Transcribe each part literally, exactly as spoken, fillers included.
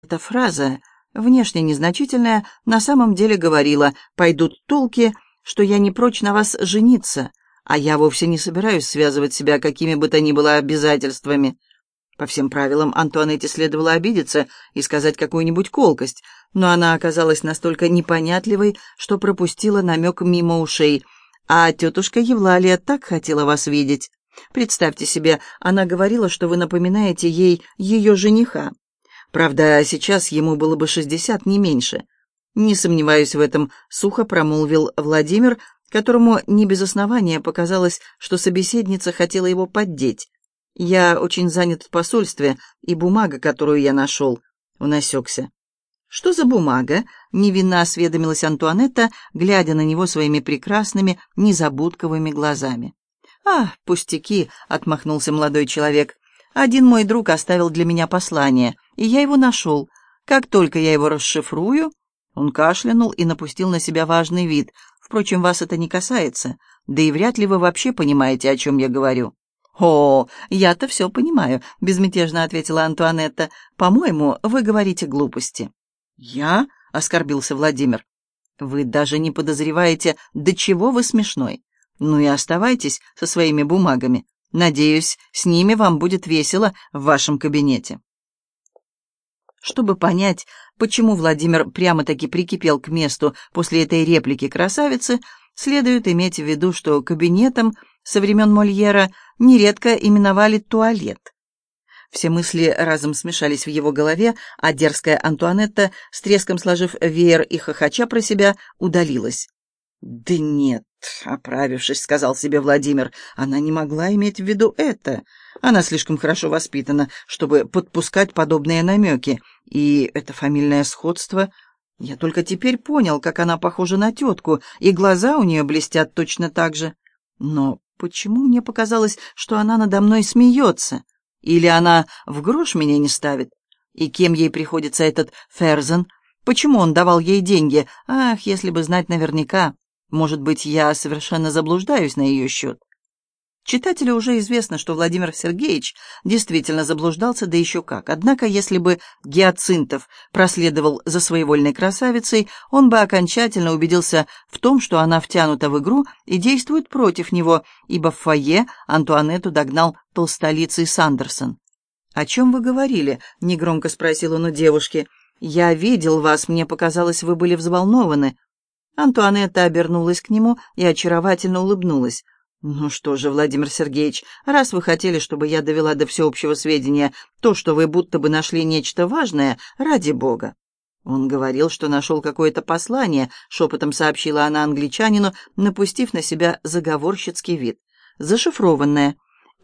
Эта фраза, внешне незначительная, на самом деле говорила: «Пойдут толки, что я не прочь на вас жениться, а я вовсе не собираюсь связывать себя какими бы то ни было обязательствами». По всем правилам Антуанетте следовало обидеться и сказать какую-нибудь колкость, но она оказалась настолько непонятливой, что пропустила намек мимо ушей. «А тетушка Евлалия так хотела вас видеть. Представьте себе, она говорила, что вы напоминаете ей ее жениха. Правда, сейчас ему было бы шестьдесят, не меньше». «Не сомневаюсь в этом», — сухо промолвил Владимир, которому не без основания показалось, что собеседница хотела его поддеть. «Я очень занят в посольстве, и бумага, которую я нашел...» Он осекся. «Что за бумага?» — невинно осведомилась Антуанетта, глядя на него своими прекрасными, незабудковыми глазами. «А, пустяки!» — отмахнулся молодой человек. «Один мой друг оставил для меня послание, и я его нашел. Как только я его расшифрую...» Он кашлянул и напустил на себя важный вид. «Впрочем, вас это не касается, да и вряд ли вы вообще понимаете, о чем я говорю». «О, я-то все понимаю», — безмятежно ответила Антуанетта. «По-моему, вы говорите глупости». «Я?» — оскорбился Владимир. «Вы даже не подозреваете, до чего вы смешной. Ну и оставайтесь со своими бумагами. Надеюсь, с ними вам будет весело в вашем кабинете». Чтобы понять, почему Владимир прямо-таки прикипел к месту после этой реплики красавицы, следует иметь в виду, что кабинетом со времен Мольера нередко именовали туалет. Все мысли разом смешались в его голове, а дерзкая Антуанетта, с треском сложив веер и хохоча про себя, удалилась. «Да нет», — оправившись, сказал себе Владимир, — «она не могла иметь в виду это. Она слишком хорошо воспитана, чтобы подпускать подобные намеки. И это фамильное сходство... Я только теперь понял, как она похожа на тетку, и глаза у нее блестят точно так же. Но почему мне показалось, что она надо мной смеется? Или она в грош меня не ставит? И кем ей приходится этот Ферзен? Почему он давал ей деньги? Ах, если бы знать наверняка. Может быть, я совершенно заблуждаюсь на ее счет. Читателю уже известно, что Владимир Сергеевич действительно заблуждался, да еще как. Однако, если бы Гиацинтов проследовал за своевольной красавицей, он бы окончательно убедился в том, что она втянута в игру и действует против него, ибо в фойе Антуанетту догнал толстолицый Сандерсон. «О чем вы говорили?» — негромко спросил он у девушки. «Я видел вас, мне показалось, вы были взволнованы». Антуанетта обернулась к нему и очаровательно улыбнулась. «Ну что же, Владимир Сергеевич, раз вы хотели, чтобы я довела до всеобщего сведения то, что вы будто бы нашли нечто важное, ради бога». Он говорил, что нашел какое-то послание, шепотом сообщила она англичанину, напустив на себя заговорщицкий вид, зашифрованное,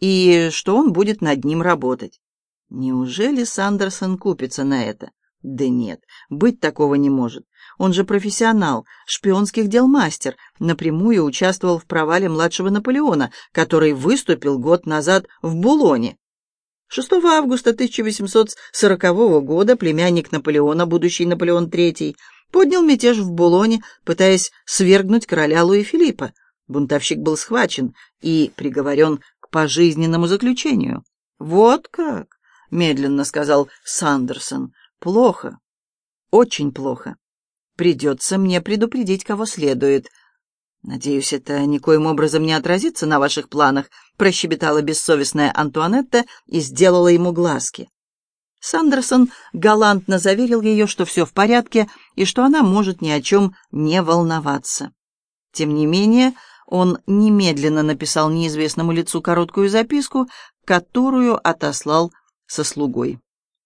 и что он будет над ним работать. Неужели Сандерсон купится на это? Да нет, быть такого не может. Он же профессионал, шпионских дел мастер, напрямую участвовал в провале младшего Наполеона, который выступил год назад в Булоне. шестого августа тысяча восемьсот сорокового года племянник Наполеона, будущий Наполеон третий, поднял мятеж в Булоне, пытаясь свергнуть короля Луи Филиппа. Бунтовщик был схвачен и приговорен к пожизненному заключению. «Вот как?» — медленно сказал Сандерсон. «Плохо, очень плохо. Придется мне предупредить, кого следует». «Надеюсь, это никоим образом не отразится на ваших планах», прощебетала бессовестная Антуанетта и сделала ему глазки. Сандерсон галантно заверил ее, что все в порядке и что она может ни о чем не волноваться. Тем не менее, он немедленно написал неизвестному лицу короткую записку, которую отослал со слугой.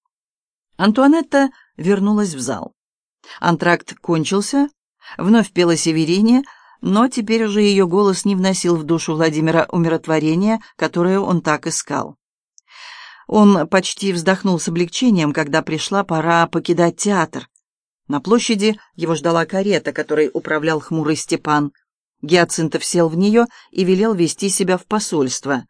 Антуанетта вернулась в зал. Антракт кончился, вновь пела Северине, но теперь уже ее голос не вносил в душу Владимира умиротворения, которое он так искал. Он почти вздохнул с облегчением, когда пришла пора покидать театр. На площади его ждала карета, которой управлял хмурый Степан. Гиацинтов сел в нее и велел вести себя в посольство.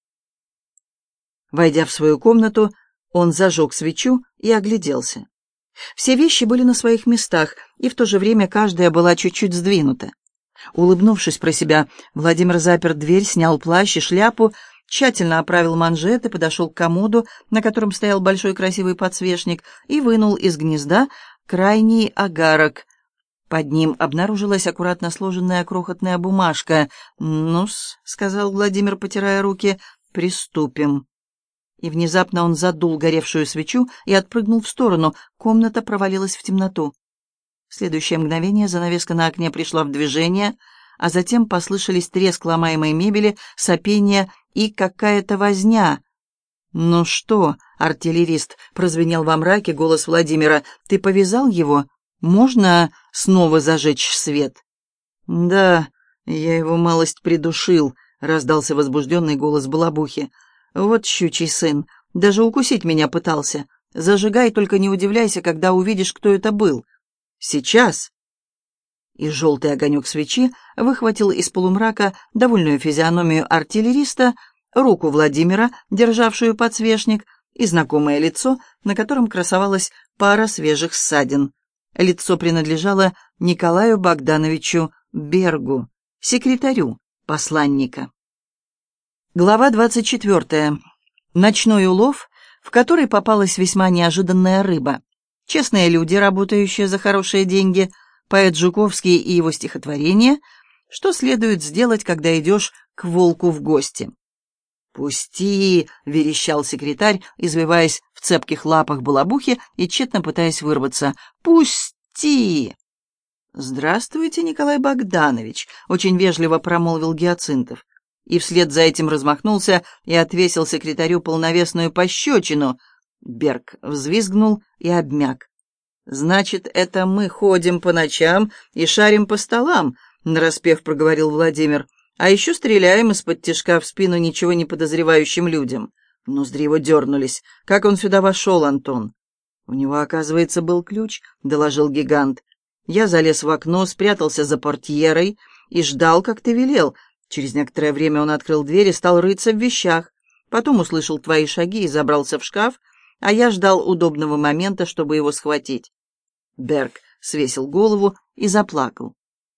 Войдя в свою комнату, он зажег свечу и огляделся. Все вещи были на своих местах, и в то же время каждая была чуть-чуть сдвинута. Улыбнувшись про себя, Владимир запер дверь, снял плащ и шляпу тщательно оправил манжеты, подошел к комоду, на котором стоял большой красивый подсвечник, и вынул из гнезда крайний агарок. Под ним обнаружилась аккуратно сложенная крохотная бумажка. «Ну-с», — сказал Владимир, потирая руки, — «приступим». И внезапно он задул горевшую свечу и отпрыгнул в сторону. Комната провалилась в темноту. В следующее мгновение занавеска на окне пришла в движение, а затем послышались треск ломаемой мебели, сопение и какая-то возня. «Ну что, артиллерист?» — прозвенел во мраке голос Владимира. «Ты повязал его? Можно снова зажечь свет?» «Да, я его малость придушил», — раздался возбужденный голос Балабухи. «Вот щучий сын, даже укусить меня пытался. Зажигай, только не удивляйся, когда увидишь, кто это был. Сейчас!» И желтый огонек свечи выхватил из полумрака довольную физиономию артиллериста, руку Владимира, державшую подсвечник, и знакомое лицо, на котором красовалась пара свежих ссадин. Лицо принадлежало Николаю Богдановичу Бергу, секретарю посланника. Глава двадцать четвертая. Ночной улов, в который попалась весьма неожиданная рыба. Честные люди, работающие за хорошие деньги, поэт Жуковский и его стихотворение, что следует сделать, когда идешь к волку в гости. «Пусти!» — верещал секретарь, извиваясь в цепких лапах Балабухи и тщетно пытаясь вырваться. «Пусти!» «Здравствуйте, Николай Богданович!» — очень вежливо промолвил Гиацинтов. И вслед за этим размахнулся и отвесил секретарю полновесную пощечину. Берг взвизгнул и обмяк. «Значит, это мы ходим по ночам и шарим по столам», — нараспев проговорил Владимир. «А еще стреляем из-под тишка в спину ничего не подозревающим людям». Ноздри его дернулись. «Как он сюда вошел, Антон?» «У него, оказывается, был ключ», — доложил гигант. «Я залез в окно, спрятался за портьерой и ждал, как ты велел. Через некоторое время он открыл дверь и стал рыться в вещах. Потом услышал твои шаги и забрался в шкаф, а я ждал удобного момента, чтобы его схватить». Берг свесил голову и заплакал.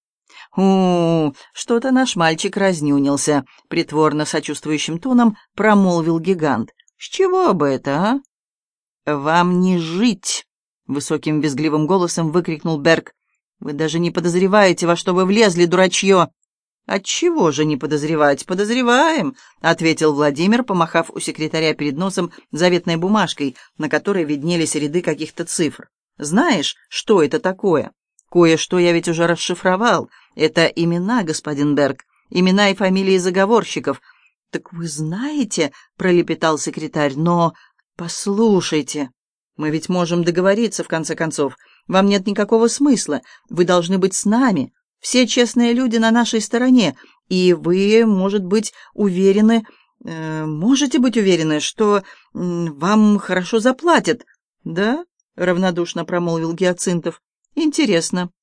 «У, что-то наш мальчик разнюнился», — притворно сочувствующим тоном промолвил гигант. «С чего бы это, а?» «Вам не жить!» — высоким визгливым голосом выкрикнул Берг. «Вы даже не подозреваете, во что вы влезли, дурачье!» «Отчего же не подозревать? Подозреваем», — ответил Владимир, помахав у секретаря перед носом заветной бумажкой, на которой виднелись ряды каких-то цифр. «Знаешь, что это такое? Кое-что я ведь уже расшифровал. Это имена, господин Берг, имена и фамилии заговорщиков». «Так вы знаете», — пролепетал секретарь, — «но послушайте, мы ведь можем договориться, в конце концов. Вам нет никакого смысла. Вы должны быть с нами. Все честные люди на нашей стороне, и вы, может быть, уверены, э, можете быть уверены, что э, вам хорошо заплатят». «Да?» — равнодушно промолвил Гиацинтов. «Интересно.